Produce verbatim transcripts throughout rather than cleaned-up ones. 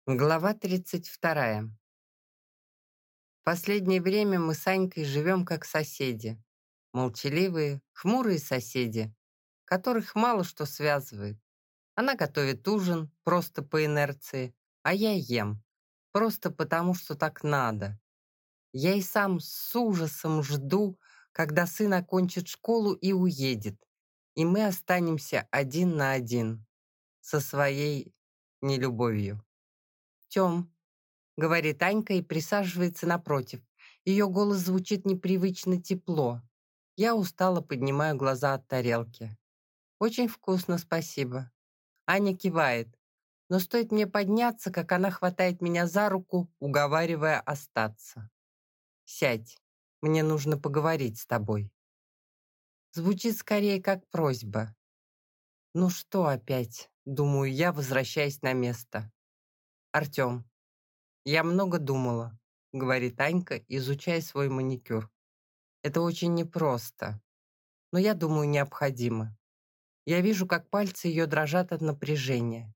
Глава тридцать вторая. В последнее время мы с Анькой живем как соседи. Молчаливые, хмурые соседи, которых мало что связывает. Она готовит ужин просто по инерции, а я ем просто потому, что так надо. Я и сам с ужасом жду, когда сын окончит школу и уедет, и мы останемся один на один со своей нелюбовью. Тём, говорит Анька и присаживается напротив. Ее голос звучит непривычно тепло. Я устало поднимаю глаза от тарелки. Очень вкусно, спасибо. Аня кивает. Но стоит мне подняться, как она хватает меня за руку, уговаривая остаться. Сядь, мне нужно поговорить с тобой. Звучит скорее как просьба. Ну что опять, думаю я, возвращаясь на место. Артем, я много думала, говорит Анька, изучая свой маникюр. Это очень непросто, но я думаю, необходимо. Я вижу, как пальцы ее дрожат от напряжения.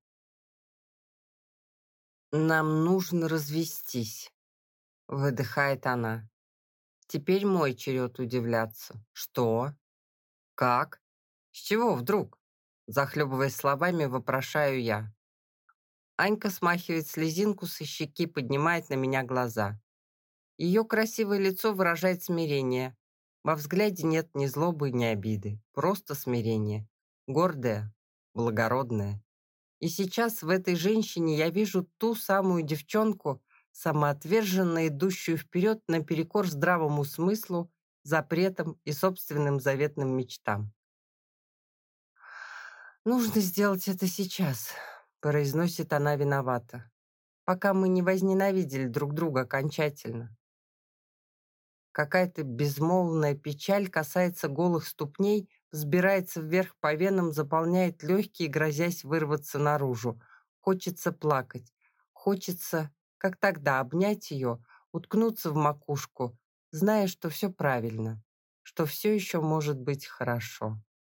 Нам нужно развестись, выдыхает она. Теперь мой черед удивляться. Что? Как? С чего вдруг? Захлебываясь словами, вопрошаю я. Анька смахивает слезинку со щеки, поднимает на меня глаза. Ее красивое лицо выражает смирение. Во взгляде нет ни злобы, ни обиды. Просто смирение. Гордое, благородное. И сейчас в этой женщине я вижу ту самую девчонку, самоотверженно идущую вперед наперекор здравому смыслу, запретам и собственным заветным мечтам. «Нужно сделать это сейчас», — произносит она виновата, «пока мы не возненавидели друг друга окончательно». Какая-то безмолвная печаль касается голых ступней, взбирается вверх по венам, заполняет легкие, грозясь вырваться наружу. Хочется плакать. Хочется, как тогда, обнять ее, уткнуться в макушку, зная, что все правильно, что все еще может быть хорошо.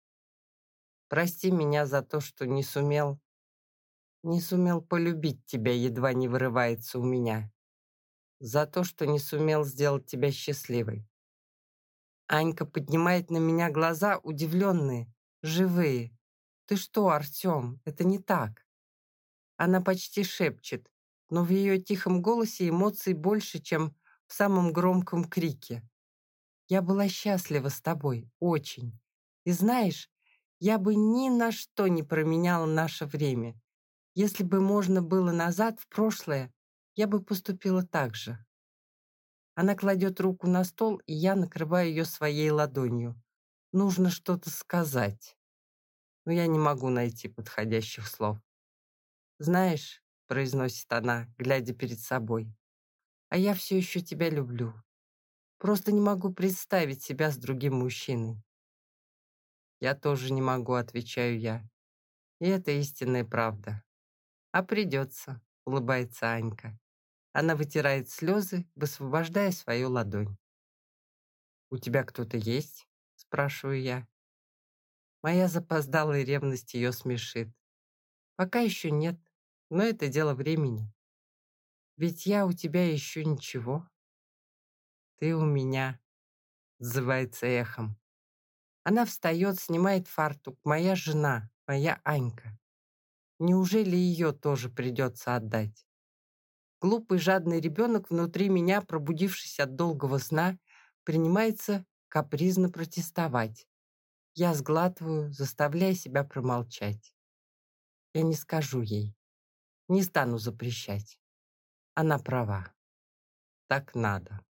Прости меня за то, что не сумел, не сумел полюбить тебя, едва не вырывается у меня. За то, что не сумел сделать тебя счастливой. Анька поднимает на меня глаза, удивленные, живые. «Ты что, Артем, это не так!» Она почти шепчет, но в ее тихом голосе эмоций больше, чем в самом громком крике. «Я была счастлива с тобой, очень. И знаешь, я бы ни на что не променяла наше время. Если бы можно было назад, в прошлое, я бы поступила так же». Она кладет руку на стол, и я накрываю ее своей ладонью. Нужно что-то сказать, но я не могу найти подходящих слов. «Знаешь», — произносит она, глядя перед собой, «а я все еще тебя люблю. Просто не могу представить себя с другим мужчиной». «Я тоже не могу», — отвечаю я. И это истинная правда. «А придется», — улыбается Анька. Она вытирает слезы, высвобождая свою ладонь. «У тебя кто-то есть?» — спрашиваю я. Моя запоздалая ревность ее смешит. Пока еще нет, но это дело времени. Ведь я у тебя еще ничего. Ты у меня, отзывается эхом. Она встает, снимает фартук. Моя жена, моя Анька. Неужели ее тоже придется отдать? Глупый жадный ребенок внутри меня, пробудившись от долгого сна, принимается капризно протестовать. Я сглатываю, заставляя себя промолчать. Я не скажу ей, не стану запрещать. Она права. Так надо.